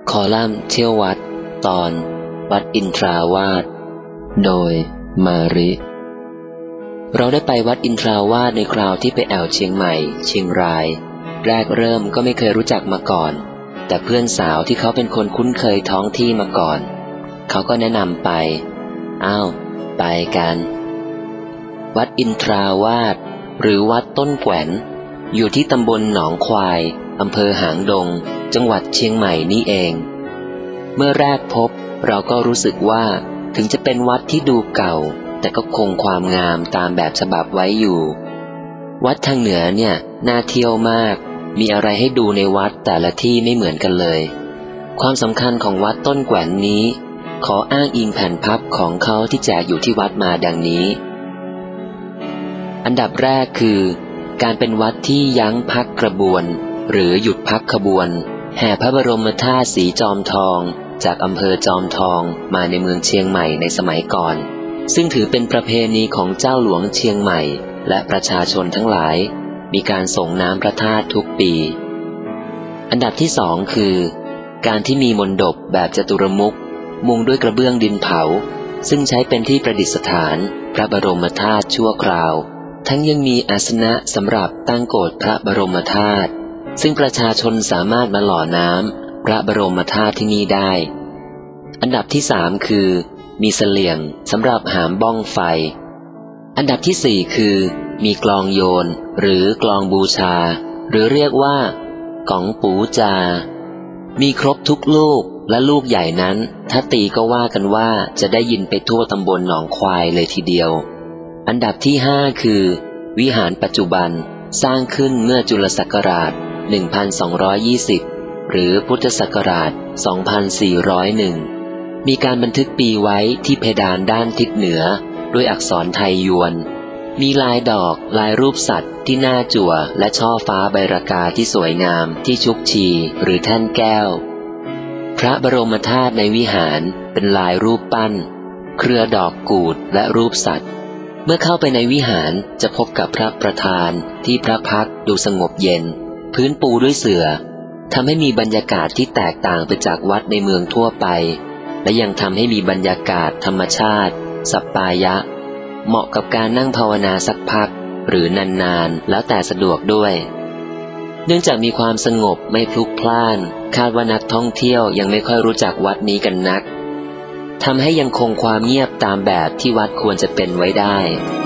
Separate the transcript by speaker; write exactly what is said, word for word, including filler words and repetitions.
Speaker 1: คอลัมน์เที่ยววัดตอนวัดอินทราวาสโดยมาริเราได้ไปวัดอินทราวาสในคราวที่ไปแอวเชียงใหม่เชียงรายแรกเริ่มก็ไม่เคยรู้จักมาก่อนแต่เพื่อนสาวที่เขาเป็นคนคุ้นเคยท้องที่มาก่อนเขาก็แนะนำไปอ้าวไปกันวัดอินทราวาสหรือวัดต้นแกวนอยู่ที่ตำบลหนองควายอำเภอหางดงจังหวัดเชียงใหม่นี่เองเมื่อแรกพบเราก็รู้สึกว่าถึงจะเป็นวัดที่ดูเก่าแต่ก็คงความงามตามแบบฉบับไว้อยู่วัดทางเหนือเนี่ยน่าเที่ยวมากมีอะไรให้ดูในวัดแต่ละที่ไม่เหมือนกันเลยความสำคัญของวัดต้นแกวนนี้ขออ้างอิงแผ่นพับของเขาที่แจกอยู่ที่วัดมาดังนี้อันดับแรกคือการเป็นวัดที่ยั้งพักกระบวนหรือหยุดพักขบวนแห่พระบรมธาตุสีจอมทองจากอำเภอจอมทองมาในเมืองเชียงใหม่ในสมัยก่อนซึ่งถือเป็นประเพณีของเจ้าหลวงเชียงใหม่และประชาชนทั้งหลายมีการส่งน้ำพระธาตุทุกปีอันดับที่สองคือการที่มีมณฑปแบบจตุรมุขมุงด้วยกระเบื้องดินเผาซึ่งใช้เป็นที่ประดิษฐานพระบรมธาตุชั่วคราวทั้งยังมีอาสนะสำหรับตั้งโกรธพระบรมธาตุซึ่งประชาชนสามารถมาหล่อน้ำพระบรมธาตุที่นี่ได้อันดับที่สามคือมีเสลี่ยงสำหรับหามบ้องไฟอันดับที่สี่คือมีกลองโยนหรือกลองบูชาหรือเรียกว่ากองปูจามีครบทุกลูกและลูกใหญ่นั้นถ้าตีก็ว่ากันว่าจะได้ยินไปทั่วตำบลหนองควายเลยทีเดียวอันดับที่ห้าคือวิหารปัจจุบันสร้างขึ้นเมื่อจุลศักราชหนึ่งพันสองร้อยยี่สิบหรือพุทธศักราชสองพันสี่ร้อยเอ็ดมีการบันทึกปีไว้ที่เพดานด้านทิศเหนือด้วยอักษรไทยยวนมีลายดอกลายรูปสัตว์ที่หน้าจั่วและช่อฟ้าใบรากาที่สวยงามที่ชุกชีหรือแท่นแก้วพระบรมธาตุในวิหารเป็นลายรูปปั้นเครือดอกกูดและรูปสัตว์เมื่อเข้าไปในวิหารจะพบกับพระประธานที่พระพักตร์ดูสงบเย็นพื้นปูด้วยเสื่อทำให้มีบรรยากาศที่แตกต่างไปจากวัดในเมืองทั่วไปและยังทำให้มีบรรยากาศธรรมชาติสัปปายะเหมาะกับการนั่งภาวนาสักพักหรือนานๆแล้วแต่สะดวกด้วยเนื่องจากมีความสงบไม่พลุกพล่านคาดว่านักท่องเที่ยวยังไม่ค่อยรู้จักวัดนี้กันนักทำให้ยังคงความเงียบตามแบบที่วัดควรจะเป็นไว้ได้